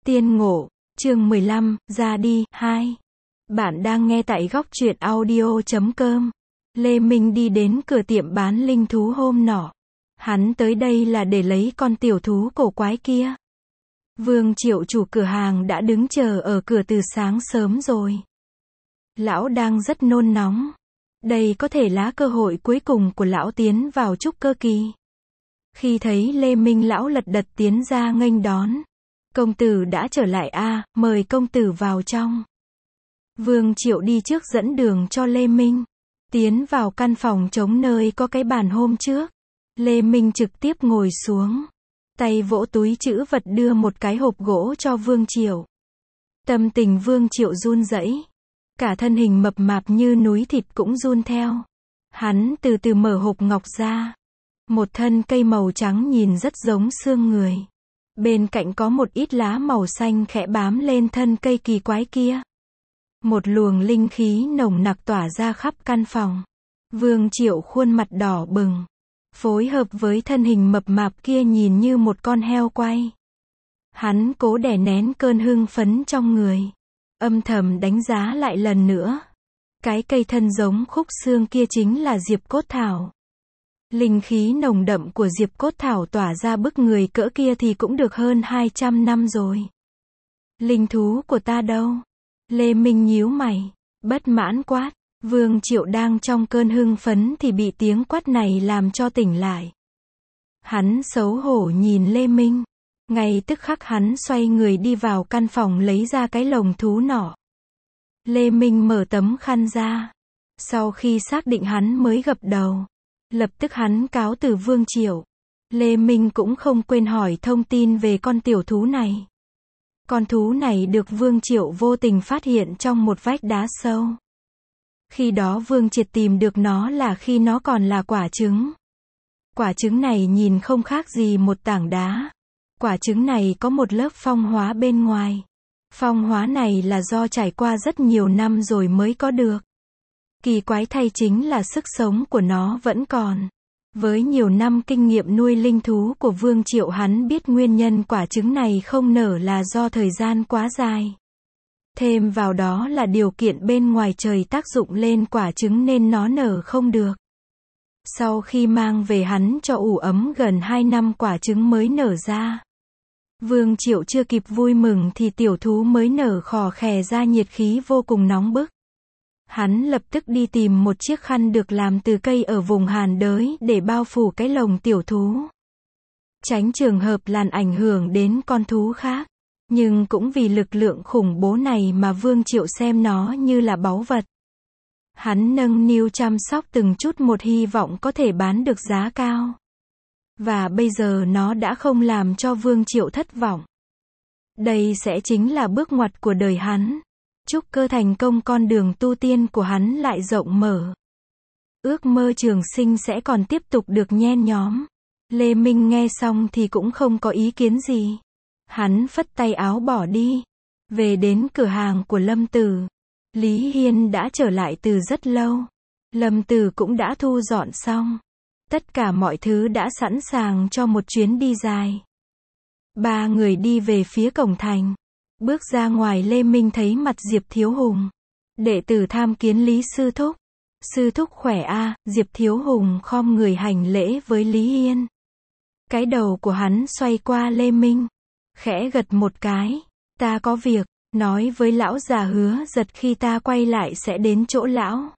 Tiên ngộ, chương 15, ra đi, 2. Bạn đang nghe tại góc truyện audio.com. Lê Minh đi đến cửa tiệm bán linh thú hôm nọ. Hắn tới đây là để lấy con tiểu thú cổ quái kia. Vương Triệu chủ cửa hàng đã đứng chờ ở cửa từ sáng sớm rồi. Lão đang rất nôn nóng. Đây có thể là cơ hội cuối cùng của lão tiến vào trúc cơ kỳ. Khi thấy Lê Minh, lão lật đật tiến ra nghênh đón. Công tử đã trở lại a, mời công tử vào trong. Vương Triệu đi trước dẫn đường cho Lê Minh. Tiến vào căn phòng trống nơi có cái bàn hôm trước. Lê Minh trực tiếp ngồi xuống. Tay vỗ túi trữ vật đưa một cái hộp gỗ cho Vương Triệu. Tâm tình Vương Triệu run rẩy. Cả thân hình mập mạp như núi thịt cũng run theo. Hắn từ từ mở hộp ngọc ra. Một thân cây màu trắng nhìn rất giống xương người. Bên cạnh có một ít lá màu xanh khẽ bám lên thân cây kỳ quái kia. Một luồng linh khí nồng nặc tỏa ra khắp căn phòng. Vương Triệu khuôn mặt đỏ bừng. Phối hợp với thân hình mập mạp kia nhìn như một con heo quay. Hắn cố đè nén cơn hưng phấn trong người. Âm thầm đánh giá lại lần nữa. Cái cây thân giống khúc xương kia chính là diệp cốt thảo. Linh khí nồng đậm của diệp cốt thảo tỏa ra bức người cỡ kia thì cũng được hơn 200 năm rồi. Linh thú của ta đâu? Lê Minh nhíu mày, bất mãn quát. Vương Triệu đang trong cơn hưng phấn thì bị tiếng quát này làm cho tỉnh lại. Hắn xấu hổ nhìn Lê Minh. Ngay tức khắc hắn xoay người đi vào căn phòng lấy ra cái lồng thú nỏ. Lê Minh mở tấm khăn ra. Sau khi xác định hắn mới gật đầu. Lập tức hắn cáo từ Vương Triệu. Lê Minh cũng không quên hỏi thông tin về con tiểu thú này. Con thú này được Vương Triệu vô tình phát hiện trong một vách đá sâu. Khi đó Vương Triệt tìm được nó là khi nó còn là quả trứng. Quả trứng này nhìn không khác gì một tảng đá. Quả trứng này có một lớp phong hóa bên ngoài. Phong hóa này là do trải qua rất nhiều năm rồi mới có được. Kỳ quái thay chính là sức sống của nó vẫn còn. Với nhiều năm kinh nghiệm nuôi linh thú của Vương Triệu, hắn biết nguyên nhân quả trứng này không nở là do thời gian quá dài. Thêm vào đó là điều kiện bên ngoài trời tác dụng lên quả trứng nên nó nở không được. Sau khi mang về hắn cho ủ ấm gần 2 năm quả trứng mới nở ra. Vương Triệu chưa kịp vui mừng thì tiểu thú mới nở khò khè ra, nhiệt khí vô cùng nóng bức. Hắn lập tức đi tìm một chiếc khăn được làm từ cây ở vùng hàn đới để bao phủ cái lồng tiểu thú. Tránh trường hợp làm ảnh hưởng đến con thú khác. Nhưng cũng vì lực lượng khủng bố này mà Vương Triệu xem nó như là báu vật. Hắn nâng niu chăm sóc từng chút một, hy vọng có thể bán được giá cao. Và bây giờ nó đã không làm cho Vương Triệu thất vọng. Đây sẽ chính là bước ngoặt của đời hắn. Trúc cơ thành công, con đường tu tiên của hắn lại rộng mở. Ước mơ trường sinh sẽ còn tiếp tục được nhen nhóm. Lê Minh nghe xong thì cũng không có ý kiến gì. Hắn phất tay áo bỏ đi. Về đến cửa hàng của Lâm Tử. Lý Hiên đã trở lại từ rất lâu. Lâm Tử cũng đã thu dọn xong. Tất cả mọi thứ đã sẵn sàng cho một chuyến đi dài. Ba người đi về phía cổng thành. Bước ra ngoài, Lê Minh thấy mặt Diệp Thiếu Hùng. Đệ tử tham kiến Lý Sư Thúc. Sư Thúc khỏe a? Diệp Thiếu Hùng khom người hành lễ với Lý Hiên. Cái đầu của hắn xoay qua Lê Minh. Khẽ gật một cái. Ta có việc, nói với lão già Hứa Giật khi ta quay lại sẽ đến chỗ lão.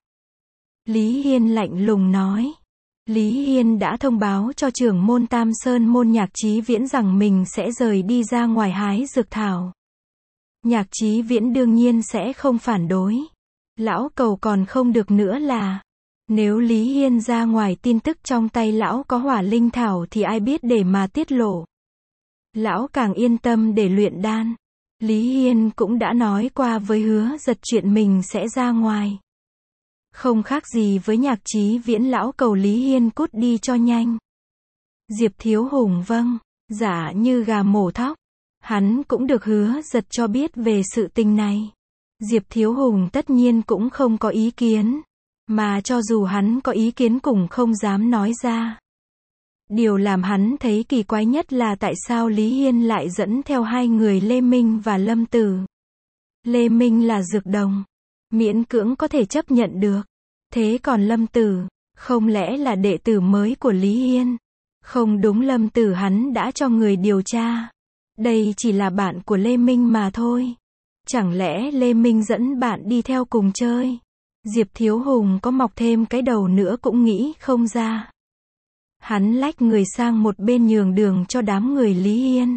Lý Hiên lạnh lùng nói. Lý Hiên đã thông báo cho trưởng môn Tam Sơn môn Nhạc Chí Viễn rằng mình sẽ rời đi ra ngoài hái dược thảo. Nhạc Chí Viễn đương nhiên sẽ không phản đối. Lão cầu còn không được nữa là, nếu Lý Hiên ra ngoài tin tức trong tay lão có hỏa linh thảo thì ai biết để mà tiết lộ. Lão càng yên tâm để luyện đan. Lý Hiên cũng đã nói qua với Hứa Giật chuyện mình sẽ ra ngoài. Không khác gì với Nhạc Chí Viễn, lão cầu Lý Hiên cút đi cho nhanh. Diệp Thiếu Hùng vâng, giả như gà mổ thóc. Hắn cũng được Hứa Giật cho biết về sự tình này. Diệp Thiếu Hùng tất nhiên cũng không có ý kiến. Mà cho dù hắn có ý kiến cũng không dám nói ra. Điều làm hắn thấy kỳ quái nhất là tại sao Lý Hiên lại dẫn theo hai người Lê Minh và Lâm Tử. Lê Minh là dược đồng, miễn cưỡng có thể chấp nhận được. Thế còn Lâm Tử, không lẽ là đệ tử mới của Lý Hiên? Không đúng, Lâm Tử hắn đã cho người điều tra. Đây chỉ là bạn của Lê Minh mà thôi. Chẳng lẽ Lê Minh dẫn bạn đi theo cùng chơi? Diệp Thiếu Hùng có mọc thêm cái đầu nữa cũng nghĩ không ra. Hắn lách người sang một bên nhường đường cho đám người Lý Hiên.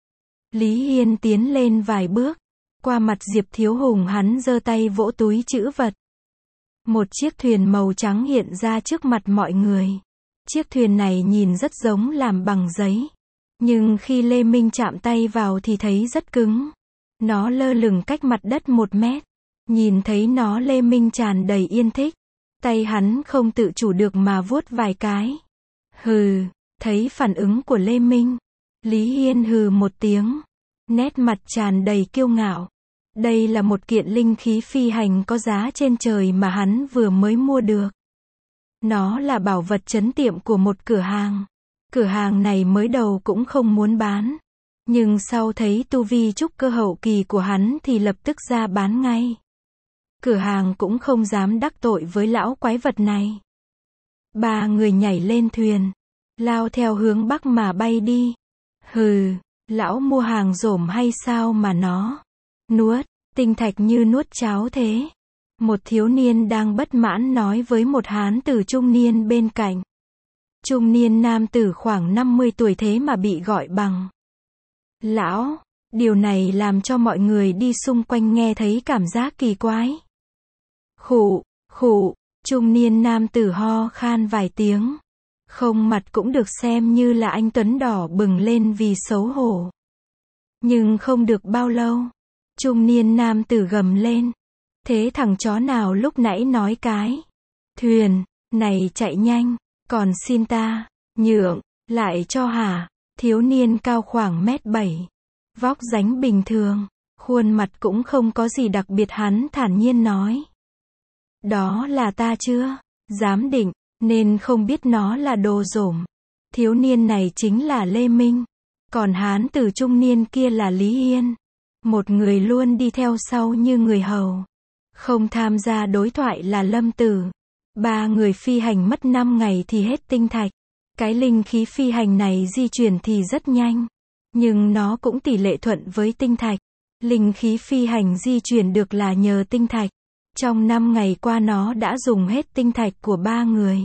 Lý Hiên tiến lên vài bước. Qua mặt Diệp Thiếu Hùng hắn giơ tay vỗ túi trữ vật. Một chiếc thuyền màu trắng hiện ra trước mặt mọi người. Chiếc thuyền này nhìn rất giống làm bằng giấy. Nhưng khi Lê Minh chạm tay vào thì thấy rất cứng. Nó lơ lửng cách mặt đất 1 mét. Nhìn thấy nó Lê Minh tràn đầy yên thích. Tay hắn không tự chủ được mà vuốt vài cái. Hừ, thấy phản ứng của Lê Minh. Lý Hiên hừ một tiếng. Nét mặt tràn đầy kiêu ngạo. Đây là một kiện linh khí phi hành có giá trên trời mà hắn vừa mới mua được. Nó là bảo vật trấn tiệm của một cửa hàng. Cửa hàng này mới đầu cũng không muốn bán. Nhưng sau thấy tu vi trúc cơ hậu kỳ của hắn thì lập tức ra bán ngay. Cửa hàng cũng không dám đắc tội với lão quái vật này. 3 người nhảy lên thuyền, lao theo hướng bắc mà bay đi. Hừ, lão mua hàng rổm hay sao mà nó nuốt tinh thạch như nuốt cháo thế? Một thiếu niên đang bất mãn nói với một hán tử trung niên bên cạnh. Trung niên nam tử khoảng 50 tuổi thế mà bị gọi bằng lão. Điều này làm cho mọi người đi xung quanh nghe thấy cảm giác kỳ quái. Khụ, khụ, trung niên nam tử ho khan vài tiếng. Không mặt cũng được xem như là anh tuấn đỏ bừng lên vì xấu hổ. Nhưng không được bao lâu, trung niên nam tử gầm lên. Thế thằng chó nào lúc nãy nói cái thuyền này chạy nhanh, còn xin ta nhượng lại cho hả? Thiếu niên cao khoảng 1m7, vóc dáng bình thường, khuôn mặt cũng không có gì đặc biệt, hắn thản nhiên nói. Đó là ta chưa dám định, nên không biết nó là đồ rổm. Thiếu niên này chính là Lê Minh, còn hán tử trung niên kia là Lý Hiên. Một người luôn đi theo sau như người hầu. Không tham gia đối thoại là Lâm Tử. 3 người phi hành mất 5 ngày thì hết tinh thạch. Cái linh khí phi hành này di chuyển thì rất nhanh. Nhưng nó cũng tỷ lệ thuận với tinh thạch. Linh khí phi hành di chuyển được là nhờ tinh thạch. Trong 5 ngày qua nó đã dùng hết tinh thạch của 3 người.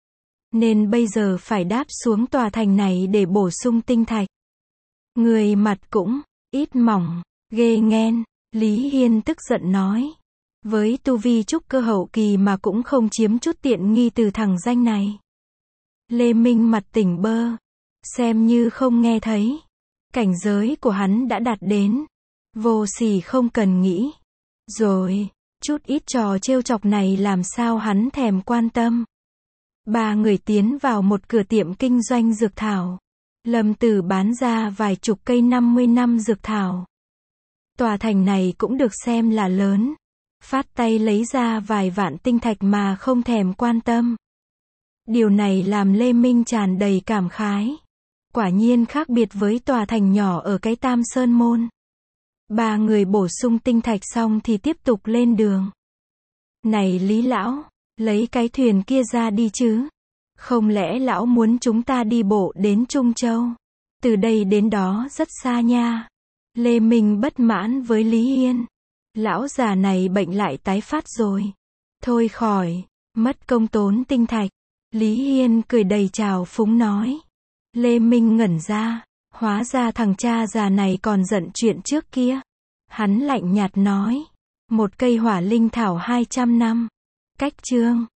Nên bây giờ phải đáp xuống tòa thành này để bổ sung tinh thạch. Người mặt cũng ít mỏng, ghê nghén. Lý Hiên tức giận nói. Với tu vi trúc cơ hậu kỳ mà cũng không chiếm chút tiện nghi từ thằng danh này. Lê Minh mặt tỉnh bơ, xem như không nghe thấy. Cảnh giới của hắn đã đạt đến vô sỉ không cần nghĩ. Rồi, chút ít trò trêu chọc này làm sao hắn thèm quan tâm. 3 người tiến vào một cửa tiệm kinh doanh dược thảo. Lâm Tử bán ra vài chục cây 50 năm dược thảo. Tòa thành này cũng được xem là lớn. Phát tay lấy ra vài vạn tinh thạch mà không thèm quan tâm. Điều này làm Lê Minh tràn đầy cảm khái. Quả nhiên khác biệt với tòa thành nhỏ ở cái Tam Sơn Môn. 3 người bổ sung tinh thạch xong thì tiếp tục lên đường. Này Lý lão, lấy cái thuyền kia ra đi chứ. Không lẽ lão muốn chúng ta đi bộ đến Trung Châu? Từ đây đến đó rất xa nha. Lê Minh bất mãn với Lý Hiên. Lão già này bệnh lại tái phát rồi. Thôi khỏi, mất công tốn tinh thạch. Lý Hiên cười đầy trào phúng nói. Lê Minh ngẩn ra, hóa ra thằng cha già này còn giận chuyện trước kia. Hắn lạnh nhạt nói. Một cây hỏa linh thảo 200 năm. Cách chương